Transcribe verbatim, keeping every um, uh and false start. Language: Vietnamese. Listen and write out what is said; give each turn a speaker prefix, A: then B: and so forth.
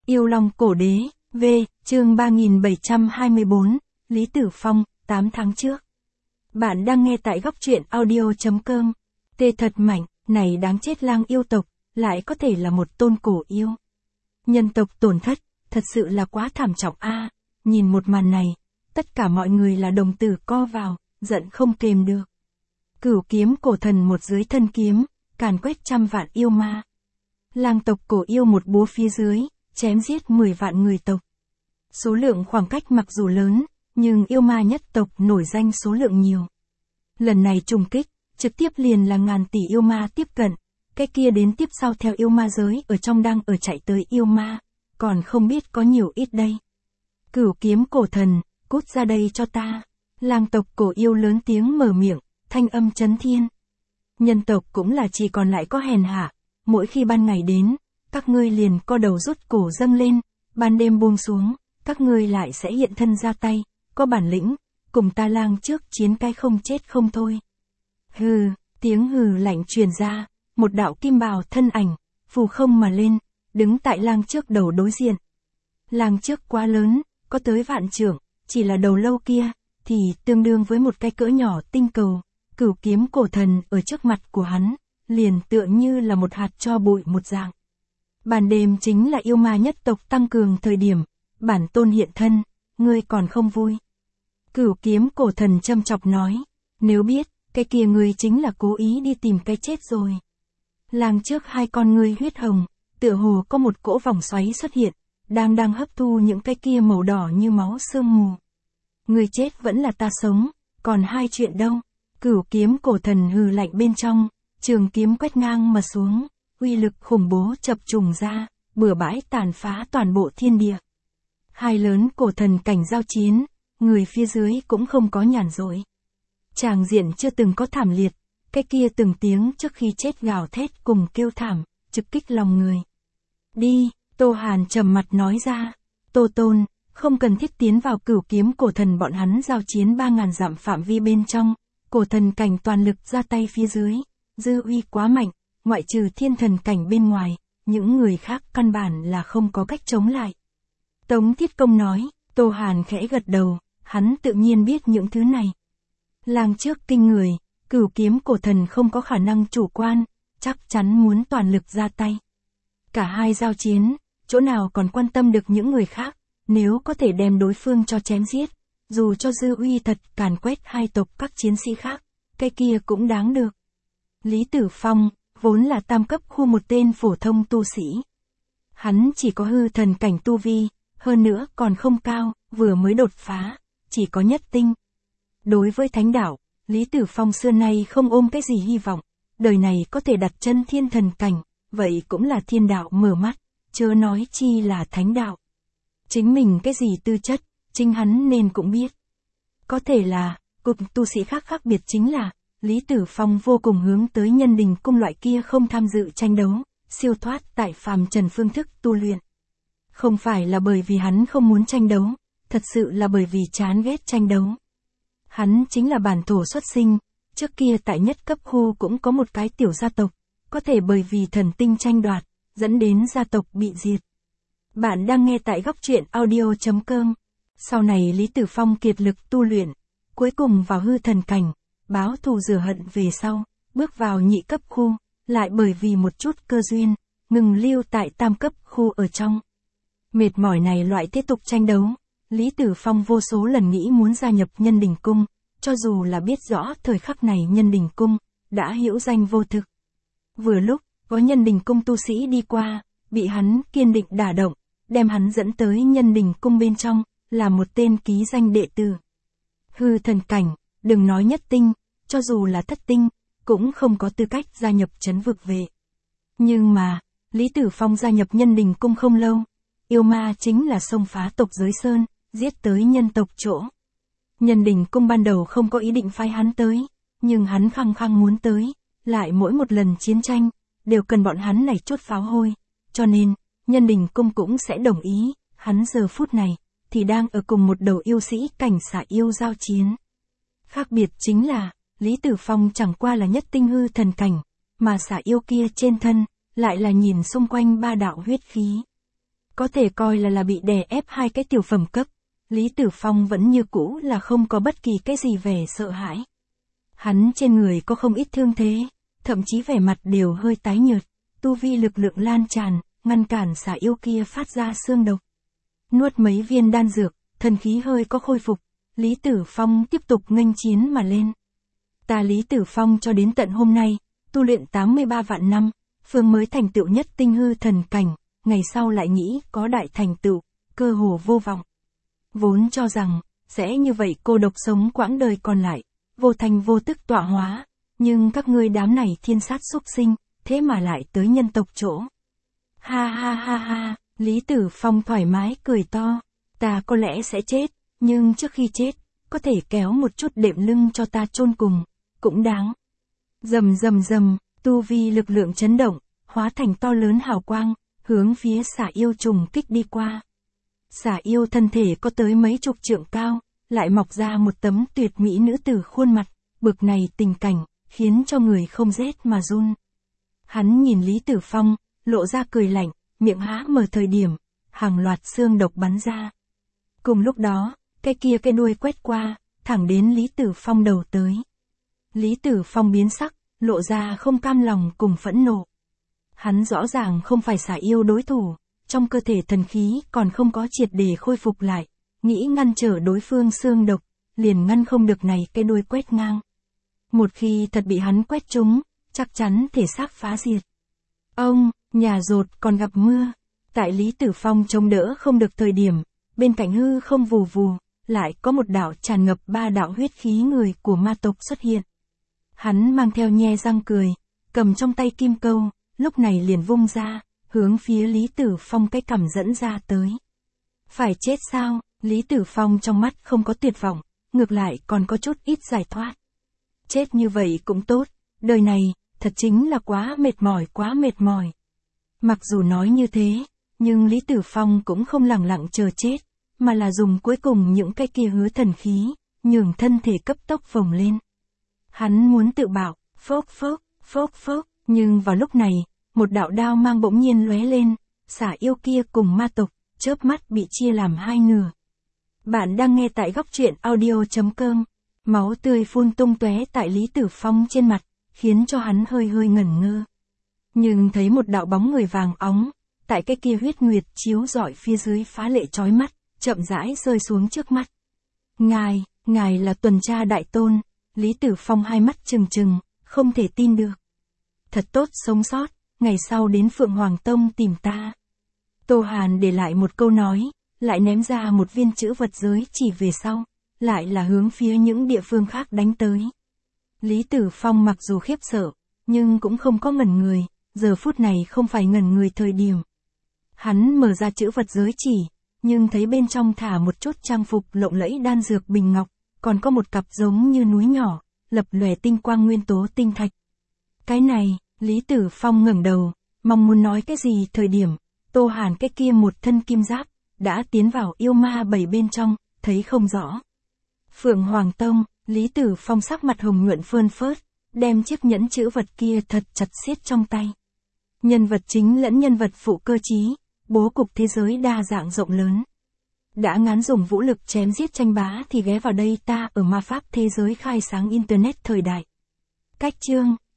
A: Yêu Long Cổ Đế, V, chương ba nghìn bảy trăm hai mươi bốn, Lý Tử Phong, tám tháng trước. Bạn đang nghe tại góc truyện audio.com. Tê thật mạnh, này đáng chết, lang yêu tộc, lại có thể là một tôn cổ yêu. Nhân tộc tổn thất, thật sự là quá thảm trọng a. Nhìn một màn này, tất cả mọi người là đồng tử co vào, giận không kềm được. Cửu kiếm cổ thần một dưới thân kiếm, càn quét trăm vạn yêu ma. Lang tộc cổ yêu một búa phía dưới, chém giết mười vạn người tộc. Số lượng khoảng cách mặc dù lớn, nhưng yêu ma nhất tộc nổi danh số lượng nhiều. Lần này trùng kích, trực tiếp liền là ngàn tỷ yêu ma tiếp cận, cái kia đến tiếp sau theo yêu ma giới ở trong đang ở chạy tới yêu ma, còn không biết có nhiều ít đây. Cửu kiếm cổ thần, cút ra đây cho ta. Lang tộc cổ yêu lớn tiếng mở miệng, thanh âm chấn thiên. Nhân tộc cũng là chỉ còn lại có hèn hạ, mỗi khi ban ngày đến, các ngươi liền co đầu rút cổ dâng lên, ban đêm buông xuống, các ngươi lại sẽ hiện thân ra tay, có bản lĩnh, cùng ta lang trước chiến cái không chết không thôi. Hừ, tiếng hừ lạnh truyền ra, một đạo kim bào thân ảnh, phù không mà lên, đứng tại lang trước đầu đối diện. Lang trước quá lớn, có tới vạn trượng, chỉ là đầu lâu kia, thì tương đương với một cái cỡ nhỏ tinh cầu, cửu kiếm cổ thần ở trước mặt của hắn, liền tựa như là một hạt tro bụi một dạng. Ban đêm chính là yêu ma nhất tộc tăng cường thời điểm, bản tôn hiện thân, ngươi còn không vui. Cửu kiếm cổ thần châm chọc nói, nếu biết, cái kia ngươi chính là cố ý đi tìm cái chết rồi. Lang trước hai con ngươi huyết hồng, tựa hồ có một cỗ vòng xoáy xuất hiện, đang đang hấp thu những cái kia màu đỏ như máu sương mù. Ngươi chết vẫn là ta sống, còn hai chuyện đâu. Cửu kiếm cổ thần hừ lạnh bên trong, trường kiếm quét ngang mà xuống, uy lực khủng bố chập trùng ra, bừa bãi tàn phá toàn bộ thiên địa. Hai lớn cổ thần cảnh giao chiến, người phía dưới cũng không có nhàn rỗi. Tràng diện chưa từng có thảm liệt, cái kia từng tiếng trước khi chết gào thét cùng kêu thảm, trực kích lòng người. Đi, Tô Hàn trầm mặt nói ra, Tô Tôn, không cần thiết tiến vào cửu kiếm cổ thần bọn hắn giao chiến ba ngàn dặm phạm vi bên trong, cổ thần cảnh toàn lực ra tay phía dưới, dư uy quá mạnh, ngoại trừ thiên thần cảnh bên ngoài, những người khác căn bản là không có cách chống lại. Tống Thiết Công nói, Tô Hàn khẽ gật đầu, hắn tự nhiên biết những thứ này. Lang trước kinh người, cửu kiếm cổ thần không có khả năng chủ quan, chắc chắn muốn toàn lực ra tay. Cả hai giao chiến, chỗ nào còn quan tâm được những người khác, nếu có thể đem đối phương cho chém giết, dù cho dư uy thật càn quét hai tộc các chiến sĩ khác, cái kia cũng đáng được. Lý Tử Phong, vốn là tam cấp khu một tên phổ thông tu sĩ. Hắn chỉ có hư thần cảnh tu vi, hơn nữa còn không cao, vừa mới đột phá, chỉ có nhất tinh. Đối với thánh đạo, Lý Tử Phong xưa nay không ôm cái gì hy vọng, đời này có thể đặt chân thiên thần cảnh, vậy cũng là thiên đạo mở mắt, chớ nói chi là thánh đạo. Chính mình cái gì tư chất, chính hắn nên cũng biết. Có thể là, cùng tu sĩ khác khác biệt chính là, Lý Tử Phong vô cùng hướng tới nhân đình cung loại kia không tham dự tranh đấu, siêu thoát tại phàm trần phương thức tu luyện. Không phải là bởi vì hắn không muốn tranh đấu, thật sự là bởi vì chán ghét tranh đấu. Hắn chính là bản thổ xuất sinh, trước kia tại nhất cấp khu cũng có một cái tiểu gia tộc, có thể bởi vì thần tinh tranh đoạt, dẫn đến gia tộc bị diệt. Bạn đang nghe tại góc truyện audio.com. Sau này Lý Tử Phong kiệt lực tu luyện, cuối cùng vào hư thần cảnh, báo thù rửa hận về sau, bước vào nhị cấp khu, lại bởi vì một chút cơ duyên, ngừng lưu tại tam cấp khu ở trong. Mệt mỏi này loại tiếp tục tranh đấu, Lý Tử Phong vô số lần nghĩ muốn gia nhập nhân đình cung, cho dù là biết rõ thời khắc này nhân đình cung, đã hữu danh vô thực. Vừa lúc, có nhân đình cung tu sĩ đi qua, bị hắn kiên định đả động, đem hắn dẫn tới nhân đình cung bên trong, là một tên ký danh đệ tử. Hư thần cảnh, đừng nói nhất tinh, cho dù là thất tinh, cũng không có tư cách gia nhập trấn vực vệ. Nhưng mà, Lý Tử Phong gia nhập nhân đình cung không lâu, yêu ma chính là xông phá tộc giới sơn, giết tới nhân tộc chỗ. Nhân đình cung ban đầu không có ý định phái hắn tới, nhưng hắn khăng khăng muốn tới, lại mỗi một lần chiến tranh, đều cần bọn hắn này chốt pháo hôi, cho nên, nhân đình cung cũng sẽ đồng ý, hắn giờ phút này, thì đang ở cùng một đầu yêu sĩ cảnh xạ yêu giao chiến. Khác biệt chính là, Lý Tử Phong chẳng qua là nhất tinh hư thần cảnh, mà xạ yêu kia trên thân, lại là nhìn xung quanh ba đạo huyết khí. Có thể coi là là bị đè ép hai cái tiểu phẩm cấp, Lý Tử Phong vẫn như cũ là không có bất kỳ cái gì vẻ sợ hãi. Hắn trên người có không ít thương thế, thậm chí vẻ mặt đều hơi tái nhợt, tu vi lực lượng lan tràn, ngăn cản xà yêu kia phát ra xương độc. Nuốt mấy viên đan dược, thần khí hơi có khôi phục, Lý Tử Phong tiếp tục nghênh chiến mà lên. Ta Lý Tử Phong cho đến tận hôm nay, tu luyện tám mươi ba vạn năm, phương mới thành tựu nhất tinh hư thần cảnh, ngày sau lại nghĩ có đại thành tựu, cơ hồ vô vọng. Vốn cho rằng, sẽ như vậy cô độc sống quãng đời còn lại, vô thành vô tức tọa hóa, nhưng các ngươi đám này thiên sát súc sinh, thế mà lại tới nhân tộc chỗ. Ha ha ha ha, Lý Tử Phong thoải mái cười to, ta có lẽ sẽ chết, nhưng trước khi chết, có thể kéo một chút đệm lưng cho ta chôn cùng, cũng đáng. Rầm rầm rầm, tu vi lực lượng chấn động, hóa thành to lớn hào quang, hướng phía xà yêu trùng kích đi qua. Xà yêu thân thể có tới mấy chục trượng cao, lại mọc ra một tấm tuyệt mỹ nữ tử khuôn mặt, bực này tình cảnh, khiến cho người không rét mà run. Hắn nhìn Lý Tử Phong, lộ ra cười lạnh, miệng há mở thời điểm, hàng loạt xương độc bắn ra. Cùng lúc đó, cái kia cái đuôi quét qua, thẳng đến Lý Tử Phong đầu tới. Lý Tử Phong biến sắc, lộ ra không cam lòng cùng phẫn nộ. Hắn rõ ràng không phải xà yêu đối thủ, trong cơ thể thần khí còn không có triệt để khôi phục lại, nghĩ ngăn trở đối phương xương độc, liền ngăn không được này cái đuôi quét ngang. Một khi thật bị hắn quét trúng, chắc chắn thể xác phá diệt. Ông, nhà rột còn gặp mưa, tại Lý Tử Phong chống đỡ không được thời điểm, bên cạnh hư không vù vù, lại có một đạo tràn ngập ba đạo huyết khí người của ma tộc xuất hiện. Hắn mang theo nhe răng cười, cầm trong tay kim câu, lúc này liền vung ra, hướng phía Lý Tử Phong cái cằm dẫn ra tới. Phải chết sao? Lý Tử Phong trong mắt không có tuyệt vọng, ngược lại còn có chút ít giải thoát. Chết như vậy cũng tốt, đời này, thật chính là quá mệt mỏi quá mệt mỏi. Mặc dù nói như thế, nhưng Lý Tử Phong cũng không lẳng lặng chờ chết, mà là dùng cuối cùng những cái kia hứa thần khí, nhường thân thể cấp tốc phồng lên. Hắn muốn tự bảo, phốc phốc, phốc phốc, nhưng vào lúc này, một đạo đao mang bỗng nhiên lóe lên, xả yêu kia cùng ma tộc, chớp mắt bị chia làm hai nửa. Bạn đang nghe tại góc truyện audio chấm com, máu tươi phun tung tóe tại Lý Tử Phong trên mặt, khiến cho hắn hơi hơi ngẩn ngơ. Nhưng thấy một đạo bóng người vàng óng, tại cái kia huyết nguyệt chiếu rọi phía dưới phá lệ chói mắt, chậm rãi rơi xuống trước mắt. Ngài, ngài là tuần tra đại tôn, Lý Tử Phong hai mắt trừng trừng, không thể tin được. Thật tốt sống sót, ngày sau đến Phượng Hoàng Tông tìm ta. Tô Hàn để lại một câu nói, lại ném ra một viên chữ vật giới chỉ về sau, lại là hướng phía những địa phương khác đánh tới. Lý Tử Phong mặc dù khiếp sợ, nhưng cũng không có ngẩn người, giờ phút này không phải ngẩn người thời điểm. Hắn mở ra chữ vật giới chỉ, nhưng thấy bên trong thả một chút trang phục lộng lẫy đan dược bình ngọc, còn có một cặp giống như núi nhỏ, lập lòe tinh quang nguyên tố tinh thạch. Cái này, Lý Tử Phong ngẩng đầu, mong muốn nói cái gì thời điểm, Tô Hàn cái kia một thân kim giáp, đã tiến vào yêu ma bảy bên trong, thấy không rõ. Phượng Hoàng Tông, Lý Tử Phong sắc mặt hồng nhuận phơn phớt, đem chiếc nhẫn chữ vật kia thật chặt siết trong tay. Nhân vật chính lẫn nhân vật phụ cơ trí, bố cục thế giới đa dạng rộng lớn. Đã ngán dùng vũ lực chém giết tranh bá thì ghé vào đây ta ở ma pháp thế giới khai sáng internet thời đại. Cách chương,